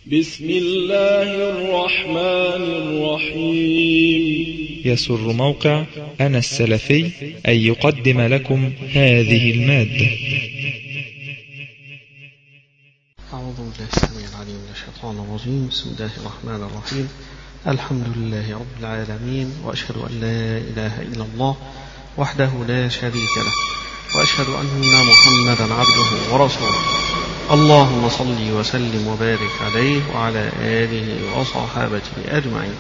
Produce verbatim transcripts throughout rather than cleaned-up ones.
بسم الله الرحمن الرحيم. يسر موقع أنا السلفي أن يقدم لكم هذه المادة. أعوذ بالله السميع العليم من الشيطان الرجيم. بسم الله الرحمن الرحيم. الحمد لله رب العالمين، وأشهد أن لا إله إلا الله وحده لا شريك له، وأشهد أن محمدا عبده ورسوله. اللهم صل وسلم وبارك عليه وعلى آله وصحابته أجمعين.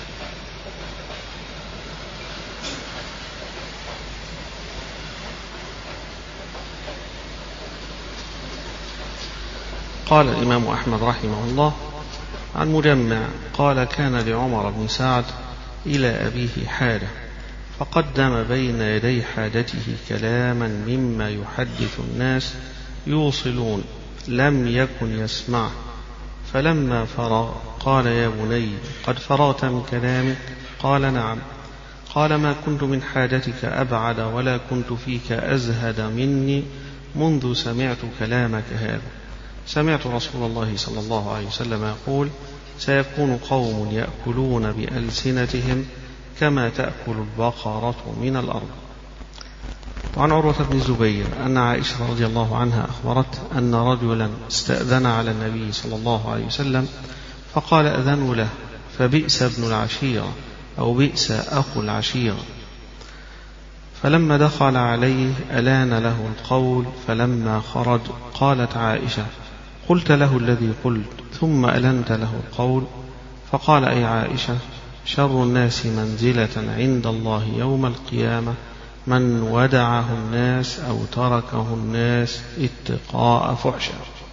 قال الإمام أحمد رحمه الله عن مجمع قال: كان لعمر بن سعد إلى أبيه حاجة، فقدم بين يدي حاجته كلاما مما يحدث الناس يوصلون، لم يكن يسمعه، فلما فرغ قال: يا بني، قد فرغت من كلامك؟ قال: نعم. قال: ما كنت من حاجتك أبعد ولا كنت فيك أزهد مني منذ سمعت كلامك هذا. سمعت رسول الله صلى الله عليه وسلم يقول: سيكون قوم يأكلون بألسنتهم كما تأكل البقرة من الأرض. وعن عروة بن الزبير أن عائشة رضي الله عنها أخبرت أن رجلا استأذن على النبي صلى الله عليه وسلم فقال: أذن له، فبئس ابن العشيرة أو بئس أخو العشيرة. فلما دخل عليه ألان له القول، فلما خرج قالت عائشة: قلت له الذي قلت ثم ألنت له القول؟ فقال: أي عائشة، شر الناس منزلة عند الله يوم القيامة من ودعه الناس أو تركه الناس اتقاء فحشه.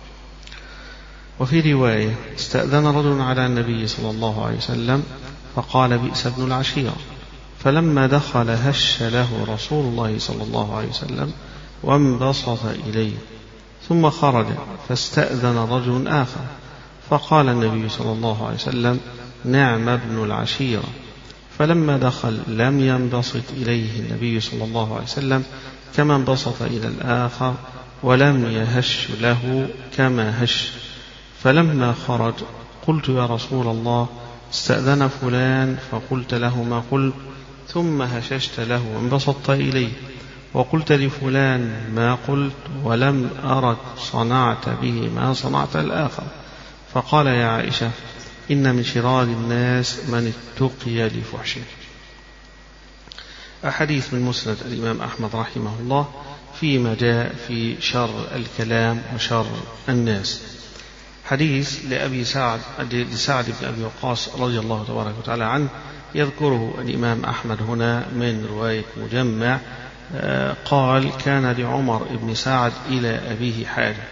وفي رواية: استأذن رجل على النبي صلى الله عليه وسلم فقال: بئس ابن العشيرة. فلما دخل هش له رسول الله صلى الله عليه وسلم وانبسط إليه، ثم خرج فاستأذن رجل آخر فقال النبي صلى الله عليه وسلم: نعم ابن العشيرة. فلما دخل لم ينبسط إليه النبي صلى الله عليه وسلم كما انبسط إلى الآخر، ولم يهش له كما هش. فلما خرج قلت: يا رسول الله، استأذن فلان فقلت له ما قلت، ثم هششت له وانبسطت إليه، وقلت لفلان ما قلت، ولم أرك صنعت به ما صنعت الآخر. فقال: يا عائشة، إن من شرار الناس من اتقي لفحشه. أحاديث من مسند الإمام أحمد رحمه الله فيما جاء في شر الكلام وشر الناس. حديث لأبي سعد لسعد بن أبي وقاص رضي الله تبارك وتعالى عنه يذكره الإمام أحمد هنا من رواية مجمع قال: كان لعمر بن سعد إلى أبيه حاجة.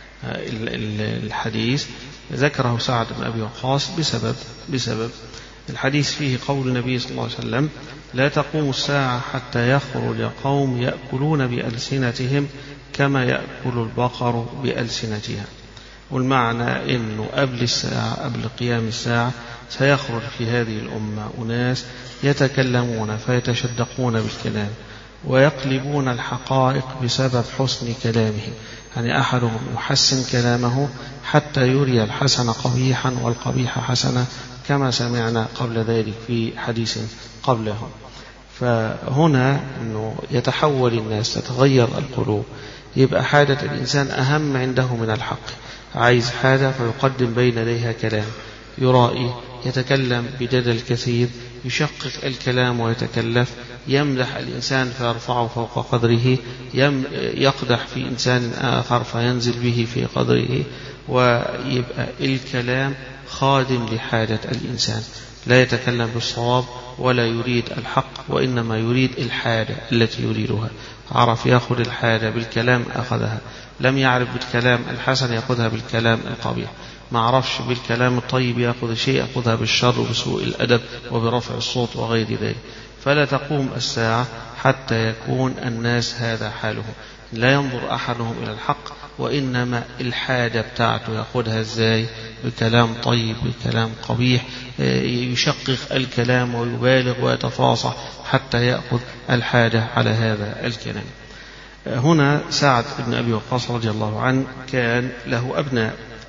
الحديث ذكره سعد بن أبي وقاص بسبب بسبب الحديث فيه قول النبي صلى الله عليه وسلم: لا تقوم الساعة حتى يخرج قوم يأكلون بألسنتهم كما يأكل البقر بألسنتها. والمعنى أنه قبل الساعة قبل قيام الساعة سيخرج في هذه الأمة أناس يتكلمون فيتشدقون بالكلام ويقلبون الحقائق بسبب حسن كلامه. يعني أحدهم يحسن كلامه حتى يري الحسن قبيحا والقبيح حسنا، كما سمعنا قبل ذلك في حديث قبله. فهنا أنه يتحول الناس، تتغير القلوب، يبقى حاجة الإنسان أهم عنده من الحق. عايز حاجة فيقدم بين يديها كلام، يرائي، يتكلم بجدل كثير، يشقق الكلام ويتكلف، يمدح الإنسان فيرفعه فوق قدره، يقدح في إنسان آخر فينزل به في قدره، ويبقى الكلام خادم لحاجة الإنسان، لا يتكلم بالصواب ولا يريد الحق، وإنما يريد الحاجة التي يريدها. عرف يأخذ الحاجة بالكلام أخذها، لم يعرف بالكلام الحسن يأخذها بالكلام القبيح، ما عرفش بالكلام الطيب يأخذ شيء يأخذها بالشر وبسوء الأدب وبرفع الصوت وغير ذلك. فلا تقوم الساعة حتى يكون الناس هذا حالهم، لا ينظر أحدهم إلى الحق، وإنما الحاجة بتاعته يأخذها إزاي؟ بكلام طيب، بكلام قبيح، يشقق الكلام ويبالغ ويتفاصح حتى يأخذ الحاجة على هذا الكلام. هنا سعد بن أبي وقاص رضي الله عنه كان له أبناء،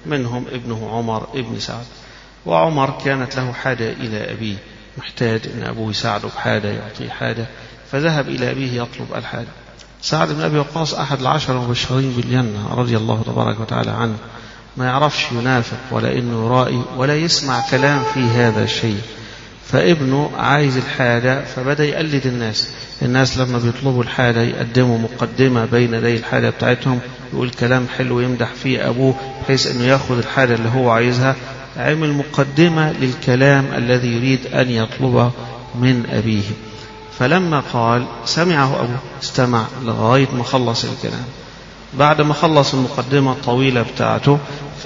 منهم ابنه عمر ابن سعد. وعمر كانت له حاجة إلى أبيه، محتاج أن أبوه يساعده بحاجة، يعطيه حاجة، فذهب إلى أبيه يطلب الحاجة. سعد بن أبي وقاص أحد العشر المبشرين بالجنة رضي الله تبارك وتعالى عنه، ما يعرفش ينافق ولا إنه يرائي ولا يسمع كلام في هذا الشيء. فابنه عايز الحاجة فبدأ يقلد الناس. الناس لما بيطلبوا الحاجة يقدموا مقدمة بين يدي الحاجة بتاعتهم، يقول كلام حلو يمدح فيه أبوه بحيث أنه يأخذ الحاجة اللي هو عايزها. عمل مقدمة للكلام الذي يريد أن يطلبه من أبيه. فلما قال سمعه أبوه، استمع لغاية ما خلص الكلام. بعد ما خلص المقدمة الطويلة بتاعته،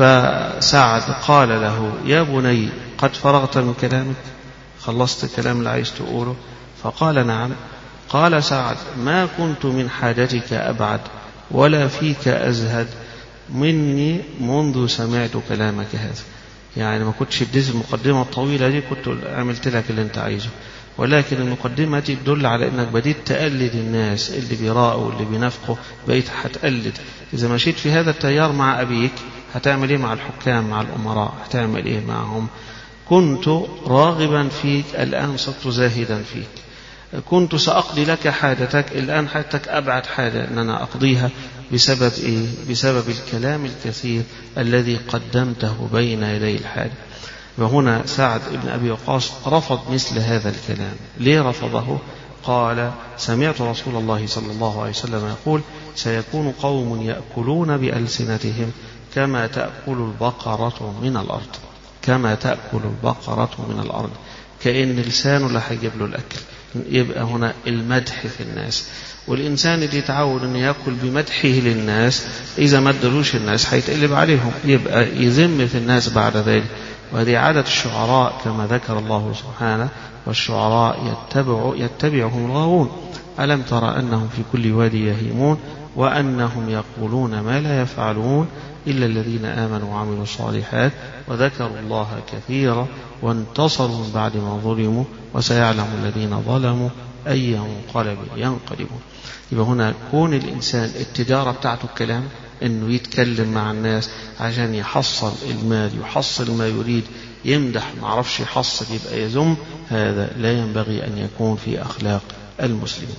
فسعد قال له يا بني قد فرغت من كلامك؟ خلصت الكلام اللي عايز تقوله؟ فقال نعم. قال سعد ما كنت من حاجتك أبعد ولا فيك أزهد مني منذ سمعت كلامك هذا. يعني ما كنتش اديت المقدمة الطويلة دي، كنت عملت لك اللي انت عايزه، ولكن المقدمة دي تدل على انك بديت تقلد الناس اللي بيراءوا واللي بينافقوا، بقيت هتقلد. اذا مشيت في هذا التيار مع ابيك هتعمل ايه مع الحكام مع الامراء؟ هتعمل ايه معهم؟ كنت راغبا فيك الآن صرت زاهدا فيك. كنت سأقضي لك حاجتك الآن حاجتك أبعد حاجة أن أنا أقضيها بسبب إيه؟ بسبب الكلام الكثير الذي قدمته بين يدي الحاجة. وهنا سعد بن أبي وقاص رفض مثل هذا الكلام. ليه رفضه؟ قال سمعت رسول الله صلى الله عليه وسلم يقول سيكون قوم يأكلون بألسنتهم كما تأكل البقرة من الأرض. كما تأكل البقرة من الأرض، كأن لسانه اللي هيجيب له الأكل. يبقى هنا المدح في الناس، والإنسان اللي يتعود أن يأكل بمدحه للناس إذا ما ادلوش الناس هيتقلب عليهم، يبقى يذم في الناس بعد ذلك. وهذه عادة الشعراء كما ذكر الله سبحانه والشعراء يتبع يتبعهم الغاوون. ألم ترى أنهم في كل وادي يهيمون وأنهم يقولون ما لا يفعلون إلا الذين آمنوا وعملوا الصالحات وذكروا الله كثيرا وانتصروا من بعد ما ظلموا وسيعلم الذين ظلموا أي منقلب ينقلبون. يبقى هنا كون الإنسان التجارة بتاعته الكلام، إنه يتكلم مع الناس عشان يحصل المال، يحصل ما يريد، يمدح ما عرفش يحصل يبقى يذم، هذا لا ينبغي أن يكون في أخلاق المسلمين.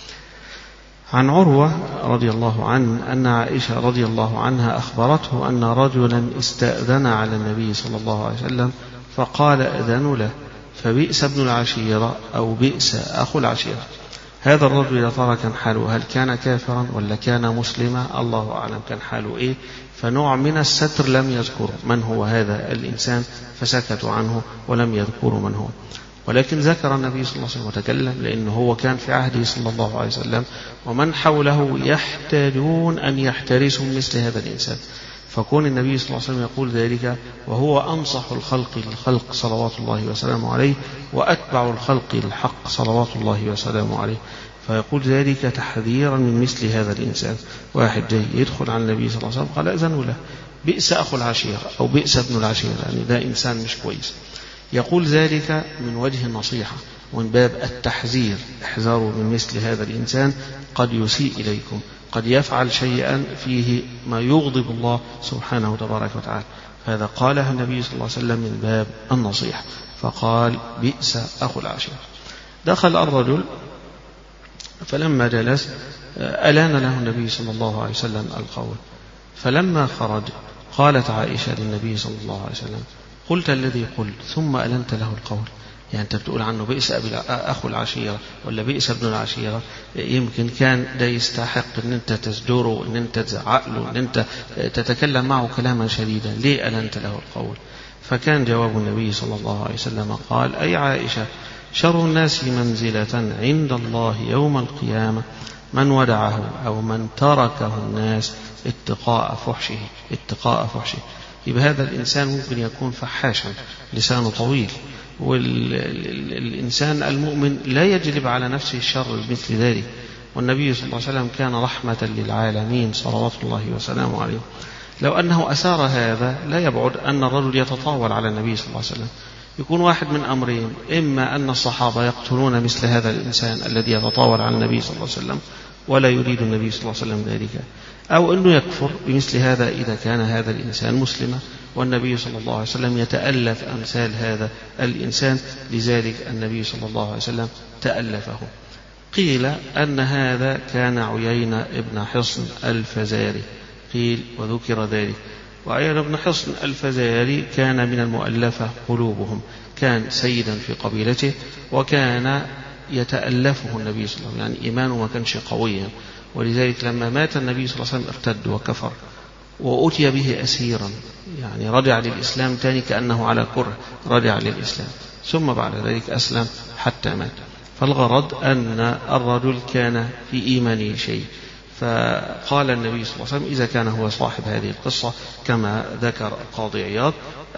عن عروة رضي الله عنه أن عائشة رضي الله عنها أخبرته أن رجلا استأذن على النبي صلى الله عليه وسلم فقال أذن له فبئس ابن العشيرة أو بئس أخو العشيرة. هذا الرجل يا ترى كان حاله، هل كان كافرا ولا كان مسلما؟ الله أعلم كان حاله إيه. فنوع من الستر لم يذكر من هو هذا الإنسان، فسكتوا عنه ولم يذكروا من هو. ولكن ذكر النبي صلى الله عليه وسلم وتكلم، لأنه هو كان في عهده صلى الله عليه وسلم ومن حوله يحتاجون أن يحترسوا مثل هذا الإنسان. فكون النبي صلى الله عليه وسلم يقول ذلك وهو أنصح الخلق للخلق صلوات الله وسلامه عليه وأتبع الخلق للحق صلوات الله وسلامه عليه، فيقول ذلك تحذيرا من مثل هذا الإنسان. واحد جاي يدخل على النبي صلى الله عليه وسلم قال أذن له بئس أخو العشيرة أو بئس ابن العشيرة، يعني ده إنسان مش كويس. يقول ذلك من وجه النصيحة ومن باب التحذير، احذروا من مثل هذا الإنسان، قد يسيء إليكم، قد يفعل شيئا فيه ما يغضب الله سبحانه وتبارك وتعالى. هذا قالها النبي صلى الله عليه وسلم من باب النصيحة، فقال بئس أخو العشيرة. دخل الرجل فلما جلس ألان له النبي صلى الله عليه وسلم القول، فلما خرج قالت عائشة للنبي صلى الله عليه وسلم قلت الذي قلت ثم ألنت له القول. يعني أنت بتقول عنه بئس أخو العشيرة ولا بئس ابن العشيرة، يمكن كان ده يستحق أن أنت تزجره، أن أنت تزعقله، أن أنت تتكلم معه كلاما شديدا، ليه ألنت له القول؟ فكان جواب النبي صلى الله عليه وسلم قال أي عائشة شر الناس منزلة عند الله يوم القيامة من ودعه أو من تركه الناس اتقاء فحشه اتقاء فحشه. يبقى هذا الإنسان ممكن يكون فحاشا لسانه طويل، والإنسان المؤمن لا يجلب على نفسه الشر بمثل ذلك. والنبي صلى الله عليه وسلم كان رحمة للعالمين صلوات الله وسلامه عليه. لو أنه أثار هذا لا يبعد أن الرجل يتطاول على النبي صلى الله عليه وسلم. يكون واحد من أمرين، إما أن الصحابة يقتلون مثل هذا الإنسان الذي يتطاول على النبي صلى الله عليه وسلم، ولا يريد النبي صلى الله عليه وسلم ذلك، أو أنه يكفر بمثل هذا إذا كان هذا الإنسان مسلما، والنبي صلى الله عليه وسلم يتألف أمثال هذا الإنسان، لذلك النبي صلى الله عليه وسلم تألفه. قيل أن هذا كان عيينة ابن حصن الفزاري، قيل وذكر ذلك. وعيينة ابن حصن الفزاري كان من المؤلفة قلوبهم، كان سيدا في قبيلته، وكان يتألفه النبي صلى الله عليه وسلم، يعني إيمانه ما كانش قويا، ولذلك لما مات النبي صلى الله عليه وسلم ارتد وكفر، وأتي به أسيرا، يعني رجع للإسلام تاني كأنه على كره، رجع للإسلام ثم بعد ذلك أسلم حتى مات. فالغرض أن الرجل كان في إيمانه شيء، فقال النبي صلى الله عليه وسلم إذا كان هو صاحب هذه القصة كما ذكر القاضي عياض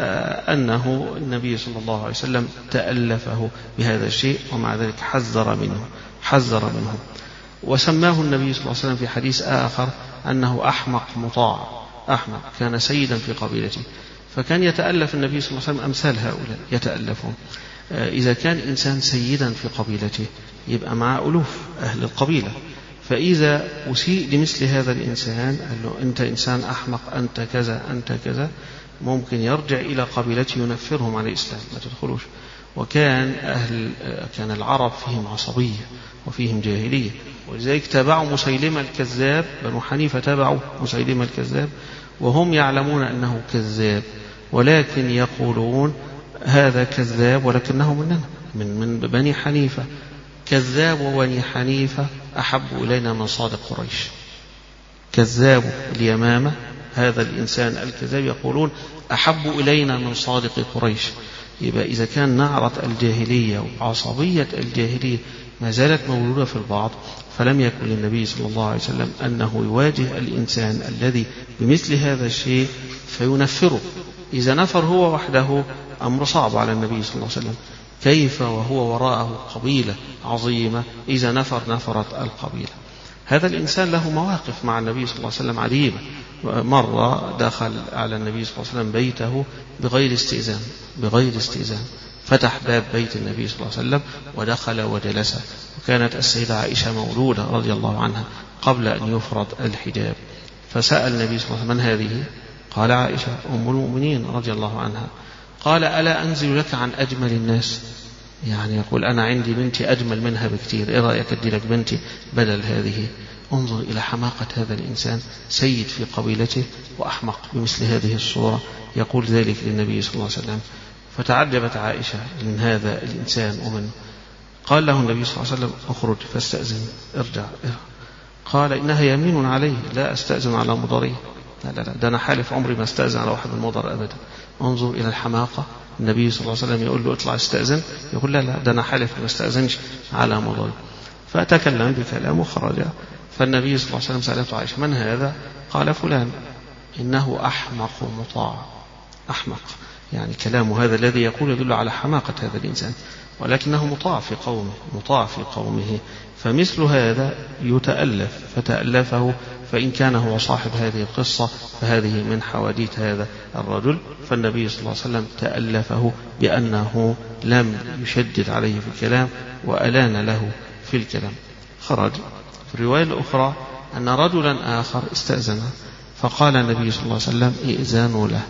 أنه النبي صلى الله عليه وسلم تألفه بهذا الشيء، ومع ذلك حذر منه حذر منه وسماه النبي صلى الله عليه وسلم في حديث آخر أنه أحمق مطاع، أحمق، كان سيدا في قبيلته، فكان يتألف النبي صلى الله عليه وسلم أمثال هؤلاء يتألفون. إذا كان إنسان سيدا في قبيلته يبقى مع ألوف أهل القبيلة، فإذا أسيء لمثل هذا الإنسان قال له أنت إنسان أحمق، أنت كذا أنت كذا، ممكن يرجع إلى قبيلته ينفرهم عن الإسلام، ما تدخلوش. وكان أهل كان العرب فيهم عصبية وفيهم جاهلية، ولذلك تابعوا مسيلمة الكذاب، بنو حنيفة تابعوا مسيلمة الكذاب وهم يعلمون أنه كذاب، ولكن يقولون هذا كذاب ولكنه مننا، من من بني حنيفة، كذاب وبني حنيفة أحب إلينا من صادق قريش. كذاب اليمامة هذا الإنسان الكذاب يقولون أحب إلينا من صادق قريش. يبقى إذا كان نعرة الجاهلية وعصبية الجاهلية ما زالت موجودة في البعض، فلم يكن للنبي صلى الله عليه وسلم أنه يواجه الإنسان الذي بمثل هذا الشيء فينفره. إذا نفر هو وحده أمر صعب على النبي صلى الله عليه وسلم، كيف وهو وراءه قبيلة عظيمة؟ إذا نفر نفرت القبيلة. هذا الإنسان له مواقف مع النبي صلى الله عليه وسلم عجيبة. مرة دخل على النبي صلى الله عليه وسلم بيته بغير استئذان بغير استئذان فتح باب بيت النبي صلى الله عليه وسلم ودخل وجلس، وكانت السيدة عائشة مولودة رضي الله عنها قبل أن يفرض الحجاب، فسأل النبي صلى الله عليه وسلم من هذه؟ قال عائشة أم المؤمنين رضي الله عنها. قال ألا أنزل لك عن أجمل الناس؟ يعني يقول أنا عندي بنتي أجمل منها بكثير، إيه رأيك أدي لك بنتي بدل هذه؟ انظر إلى حماقة هذا الإنسان، سيد في قبيلته وأحمق بمثل هذه الصورة، يقول ذلك للنبي صلى الله عليه وسلم. فتعجبت عائشة من هذا الإنسان ومن قال له النبي صلى الله عليه وسلم اخرج فاستأذن، ارجع, ارجع. قال إنها يمين علي لا أستأذن على مضري، لا لا لا ده أنا حالف عمري ما استأذن على واحد من المضر أبدا. انظر إلى الحماقة، النبي صلى الله عليه وسلم يقول له اطلع استأذن، يقول لا لا ده أنا حالف ما استأذنش على مضري. فتكلم بكلام وخرج. فالنبي صلى الله عليه وسلم سألته عائشة من هذا؟ قال فلان، إنه أحمق مطاع. أحمق يعني كلامه هذا الذي يقول يدل على حماقة هذا الإنسان، ولكنه مطاع في قومه مطاع في قومه فمثل هذا يتألف، فتألفه. فإن كان هو صاحب هذه القصة فهذه من حواديت هذا الرجل، فالنبي صلى الله عليه وسلم تألفه بأنه لم يشدد عليه في الكلام وألان له في الكلام. خرج. في الرواية الأخرى أن رجلا آخر استأذن، فقال النبي صلى الله عليه وسلم ائذنوا له،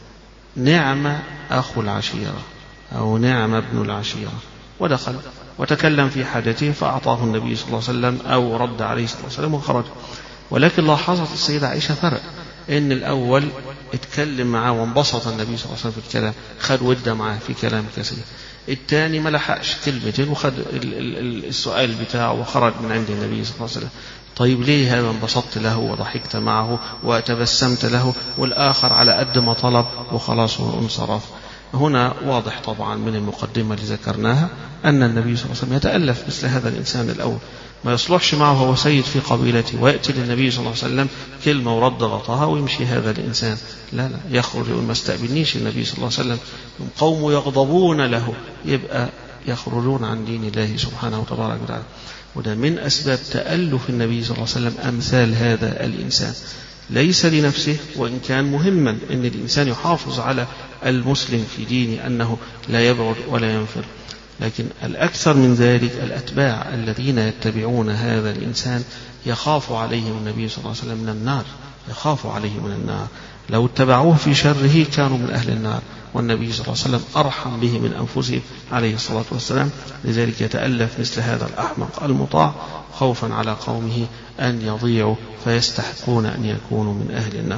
نعم أخو العشيرة أو نعم ابن العشيرة، ودخل وتكلم في حاجته فأعطاه النبي صلى الله عليه وسلم أو رد عليه صلى الله عليه وسلم وخرج. ولكن لاحظت السيدة عائشة فرق، إن الأول اتكلم معه وانبسط النبي صلى الله عليه وسلم في الكلام، خد ودة معه في كلام كثير. الثاني ما لحقش كلمتين وخد السؤال بتاعه وخرج من عند النبي صلى الله عليه وسلم. طيب ليه هذا انبسطت له وضحكت معه وتبسمت له، والآخر على قد ما طلب وخلاص وانصرف؟ هنا واضح طبعا من المقدمة اللي ذكرناها أن النبي صلى الله عليه وسلم يتألف مثل هذا الإنسان الأول، ما يصلحش معه هو سيد في قبيلته ويأتي للنبي صلى الله عليه وسلم كلمة ورد غطاها ويمشي هذا الإنسان، لا لا يخرج يقول ما استقبلنيش النبي صلى الله عليه وسلم، قوم يغضبون له، يبقى يخرجون عن دين الله سبحانه وتبارك وتعالى. وده من أسباب تألف النبي صلى الله عليه وسلم أمثال هذا الإنسان، ليس لنفسه وإن كان مهما أن الإنسان يحافظ على المسلم في دينه أنه لا يبعد ولا ينفر، لكن الأكثر من ذلك الأتباع الذين يتبعون هذا الإنسان يخاف عليهم النبي صلى الله عليه وسلم من النار، يخاف عليهم من النار. لو اتبعوه في شره كانوا من أهل النار، والنبي صلى الله عليه وسلم أرحم به من أنفسهم عليه الصلاة والسلام. لذلك يتألف مثل هذا الأحمق المطاع خوفا على قومه أن يضيعوا فيستحقون أن يكونوا من أهل النار.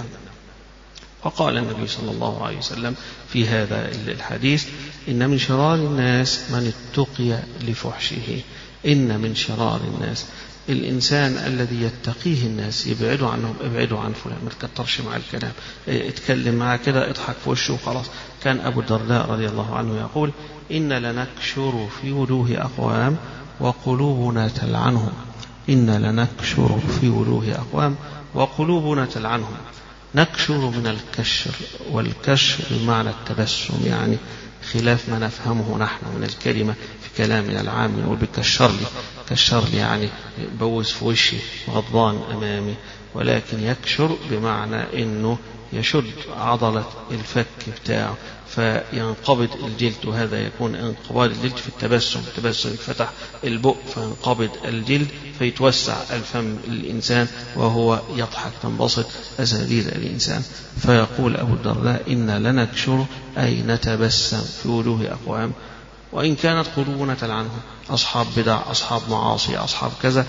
وقال النبي صلى الله عليه وسلم في هذا الحديث: إن من شرار الناس من اتقي لفحشه. إن من شرار الناس الإنسان الذي يتقيه الناس، يبعدوا عنهم، ابعدوا عن فلان، ما تكترش مع الكلام، اتكلم معه كده، اضحك في وشه وخلاص. كان أبو الدرداء رضي الله عنه يقول: إن لنكشر في وجوه أقوام وقلوبنا تلعنهم. إن لنكشر في وجوه أقوام وقلوبنا تلعنهم. نكشر من الكشر، والكشر بمعنى التبسم، يعني خلاف ما نفهمه نحن من الكلمة في كلامنا العام، نقول بكشر لي، كشر لي يعني بوز في وشي، غضبان أمامي، ولكن يكشر بمعنى إنه يشد عضلة الفك بتاعه فينقبض الجلد، وهذا يكون انقباض الجلد في التبسم. التبسم فتح البق فينقبض الجلد فيتوسع الفم الإنسان وهو يضحك، تنبسط أساليب الإنسان. فيقول أبو الدرداء: إن لنكشر أي نتبسم في وجوه أقوام وإن كانت قلوبنا تلعنهم، أصحاب بدع، أصحاب معاصي، أصحاب كذا،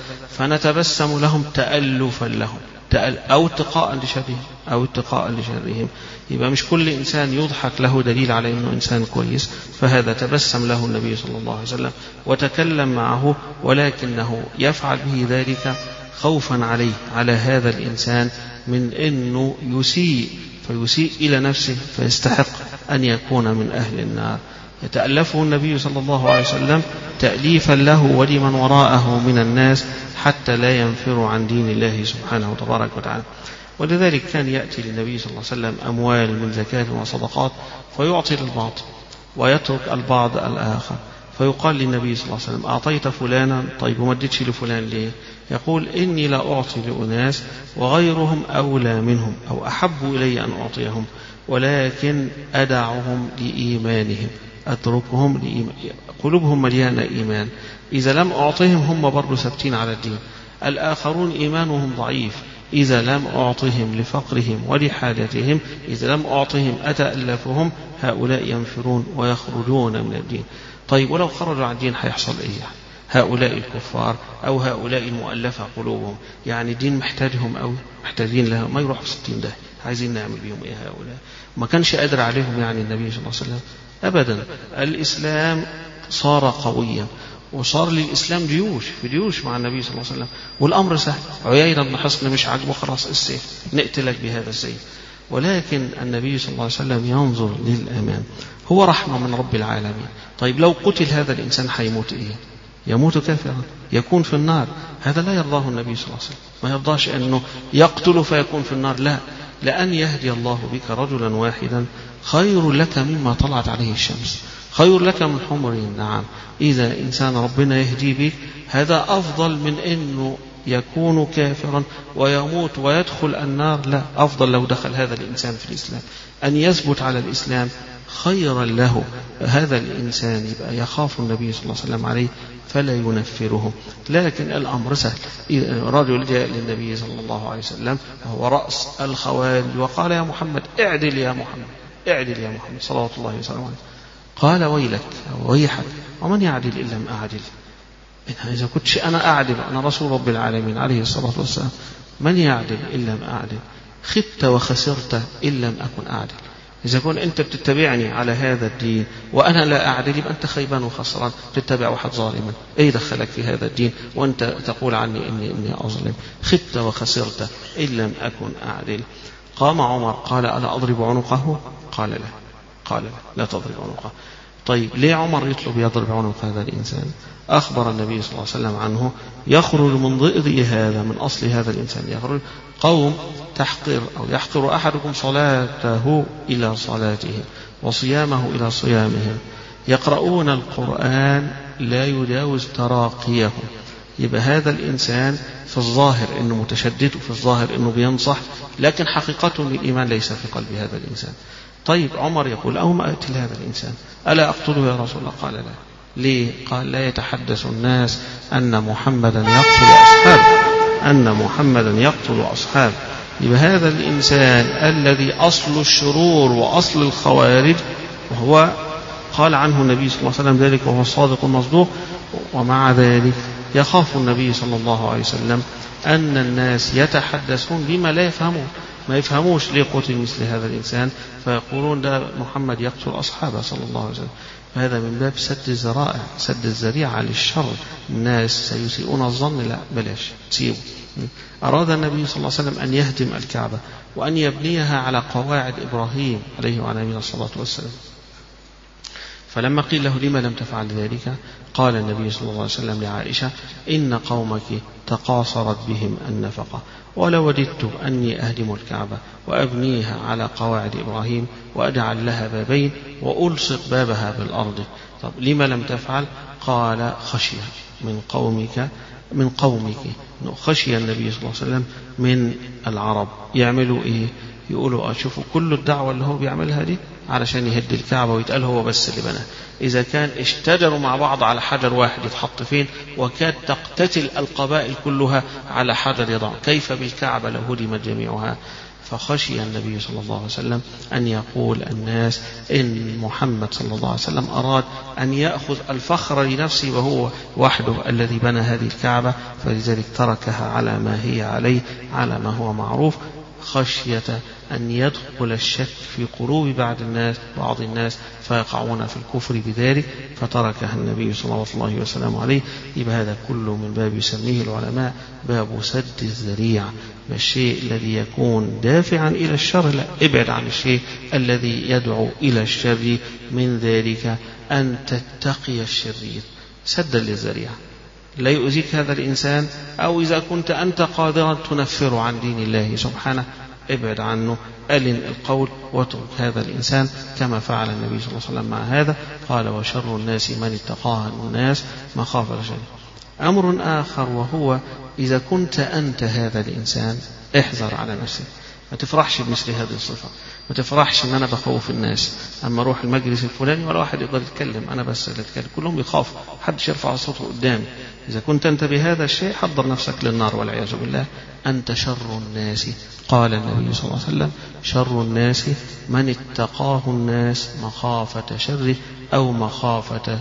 فنتبسم لهم تألفا لهم أو اتقاء لشرهم أو اتقاء لشرهم. يبقى مش كل إنسان يضحك له دليل على أنه إنسان كويس، فهذا تبسم له النبي صلى الله عليه وسلم وتكلم معه، ولكنه يفعل به ذلك خوفا عليه على هذا الإنسان من أنه يسيء فيسيء إلى نفسه فيستحق أن يكون من أهل النار. يتألفه النبي صلى الله عليه وسلم تأليفا له ولمن وراءه من الناس حتى لا ينفروا عن دين الله سبحانه وتبارك وتعالى. ولذلك كان يأتي للنبي صلى الله عليه وسلم أموال من زكاة وصدقات فيعطي للبعض ويترك البعض الآخر، فيقال للنبي صلى الله عليه وسلم: أعطيت فلانا، طيب وما اديتش لفلان ليه؟ يقول: إني لا أعطي لأناس وغيرهم أولى منهم أو أحب إلي أن أعطيهم، ولكن أدعهم لإيمانهم، أتركهم لإيمان، قلوبهم مليانة إيمان، إذا لم أعطهم هم برضو ثابتين على الدين. الآخرون إيمانهم ضعيف، إذا لم أعطهم لفقرهم ولحاجتهم، إذا لم أعطهم أتألفهم، هؤلاء ينفرون ويخرجون من الدين. طيب ولو خرجوا عن الدين هيحصل إيه؟ هؤلاء الكفار أو هؤلاء المؤلفة قلوبهم، يعني الدين محتاجهم أو محتاجين لهم، ما يروحوا ستين ده، عايزين نعمل بهم إيه هؤلاء؟ ما كانش قادر عليهم يعني النبي صلى الله عليه وسلم أبدا. الإسلام صار قويا، وصار للإسلام جيوش في جيوش مع النبي صلى الله عليه وسلم، والأمر سهل. عيينة بن حصن مش عاجبه، خلاص السيف، نقتلك بهذا السيف. ولكن النبي صلى الله عليه وسلم ينظر للأمام، هو رحمة من رب العالمين. طيب لو قتل هذا الإنسان حيموت إيه؟ يموت كافرا، يكون في النار. هذا لا يرضاه النبي صلى الله عليه وسلم، ما يرضاش أنه يقتل فيكون في النار، لا، لأن يهدي الله بك رجلا واحدا خير لك مما طلعت عليه الشمس، خير لك من حمر النعم. إذا إنسان ربنا يهدي بك هذا أفضل من أنه يكون كافرا ويموت ويدخل النار، لا، أفضل لو دخل هذا الإنسان في الإسلام، أن يثبت على الإسلام خيرا له. هذا الإنسان يبقى يخاف النبي صلى الله عليه وسلم عليه فلا ينفره. لكن الأمر سهل. رجل جاء للنبي صلى الله عليه وسلم وهو رأس الخوارج وقال: يا محمد اعدل، يا محمد اعدل يا محمد صلوات الله وسلامه عليه. قال: ويلك ويحك، ومن يعدل إن لم أعدل؟ إذا كنتش أنا أعدل، أنا رسول رب العالمين عليه الصلاة والسلام، من يعدل إن لم أعدل؟ خبت وخسرت إن لم أكن أعدل. إذا كنت أنت بتتبعني على هذا الدين وأنا لا أعدل، يبقى أنت خيبان وخسران، تتبع واحد ظالما، إيه دخلك في هذا الدين وأنت تقول عني إني, إني أظلم؟ خبت وخسرت إن لم أكن أعدل. قام عمر قال: ألا أضرب عنقه؟ قال: لا. قال: لا, لا تضرب عنقه. طيب ليه عمر يطلب يضرب عنق هذا الإنسان؟ أخبر النبي صلى الله عليه وسلم عنه: يخرج من ضئض هذا، من أصل هذا الإنسان، يخرج قوم تحقر أو يحقر أحدكم صلاته إلى صلاتهم وصيامه إلى صيامهم، يقرؤون القرآن لا يجاوز تراقيهم. يبقى هذا الإنسان في الظاهر إنه متشدد، وفي الظاهر إنه بينصح، لكن حقيقته الإيمان ليس في قلب هذا الإنسان. طيب عمر يقول: أو ما أقتل هذا الإنسان؟ ألا أقتله يا رسول الله؟ قال: لا ليه؟ قال لا يتحدث الناس أن محمدا يقتل أصحابه أن محمدا يقتل أصحابه. بهذا الإنسان الذي أصل الشرور وأصل الخوارج، وهو قال عنه النبي صلى الله عليه وسلم ذلك وهو الصادق المصدوق، ومع ذلك يخاف النبي صلى الله عليه وسلم أن الناس يتحدثون بما لا يفهمون، ما يفهموش ليه قتل مثل هذا الإنسان، فيقولون ده محمد يقتل أصحابه صلى الله عليه وسلم. فهذا من باب سد الذرائع، سد الذريعة للشر. الناس سيسيئون الظن، لا بلاش سيبوا. أراد النبي صلى الله عليه وسلم أن يهدم الكعبة وأن يبنيها على قواعد إبراهيم عليه وعلى نبينا الصلاة والسلام. فلما قيل له لما لم تفعل ذلك، قال النبي صلى الله عليه وسلم لعائشة إن قومك تقاصرت بهم النفقة، ولو وددت أني أهدم الكعبة وأبنيها على قواعد إبراهيم وأجعل لها بابين وألصق بابها بالأرض. طب لما لم تفعل؟ قال خشية من قومك من قومك خشي النبي صلى الله عليه وسلم من العرب يعملوا إيه؟ يقولوا أشوفوا كل الدعوة اللي هو بيعملها دي علشان يهد الكعبة ويتقال هو بس اللي بناها. إذا كان اشتجروا مع بعض على حجر واحد يتحط فين، وكاد تقتتل القبائل كلها على حجر يضع، كيف بالكعبة لو هدمت جميعها؟ فخشي النبي صلى الله عليه وسلم أن يقول الناس إن محمد صلى الله عليه وسلم أراد أن يأخذ الفخر لنفسه وهو وحده الذي بنى هذه الكعبة، فلذلك تركها على ما هي عليه، على ما هو معروف، خشية أن يدخل الشك في قلوب بعض الناس بعض الناس فيقعون في الكفر بذلك، فتركها النبي صلى الله عليه وسلم عليه. يبقى هذا كله من باب يسميه العلماء باب سد الذريعة. الشيء الذي يكون دافعا إلى الشر لا، ابعد عن الشيء الذي يدعو إلى الشر، من ذلك أن تتقي الشرير سدا للذريعة، لا يؤذيك هذا الإنسان، أو إذا كنت أنت قادرا تنفر عن دين الله سبحانه ابعد عنه، ألن القول واترك هذا الإنسان، كما فعل النبي صلى الله عليه وسلم مع هذا. قال وشر الناس من اتقاه الناس مخافة شر. أمر آخر وهو إذا كنت أنت هذا الإنسان احذر على نفسك، ما تفرحش بمثل هذه الصفة، ما تفرحش ان انا بخوف الناس، اما اروح المجلس الفلاني ولا واحد يقدر يتكلم، انا بس اللي اتكلم، كلهم يخافوا، محدش يرفع صوته قدامي. اذا كنت انت بهذا الشيء حضر نفسك للنار والعياذ بالله. انت شر الناس، قال النبي صلى الله عليه وسلم شر الناس من اتقاه الناس مخافة شره او مخافة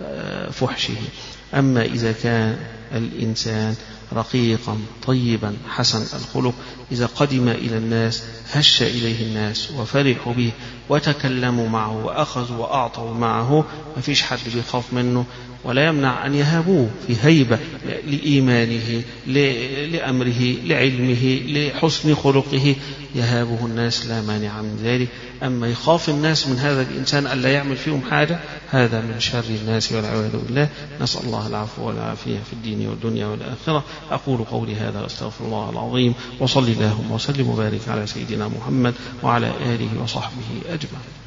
فحشه. اما اذا كان الانسان رقيقا طيبا حسن الخلق، إذا قدم إلى الناس هش إليه الناس وفرحوا به وتكلموا معه وأخذوا وأعطوا معه، ما فيش حد بيخاف منه، ولا يمنع أن يهابوه في هيبة لإيمانه لأمره لعلمه لحسن خلقه، يهابه الناس لا مانع من ذلك. أما يخاف الناس من هذا الإنسان ألا يعمل فيهم حاجة، هذا من شر الناس والعياذ بالله. نسأل الله العفو والعافية في الدين والدنيا والآخرة. أقول قولي هذا واستغفر الله العظيم، وصلي اللهم وسلم وبارك على سيدنا محمد وعلى آله وصحبه أجمعين.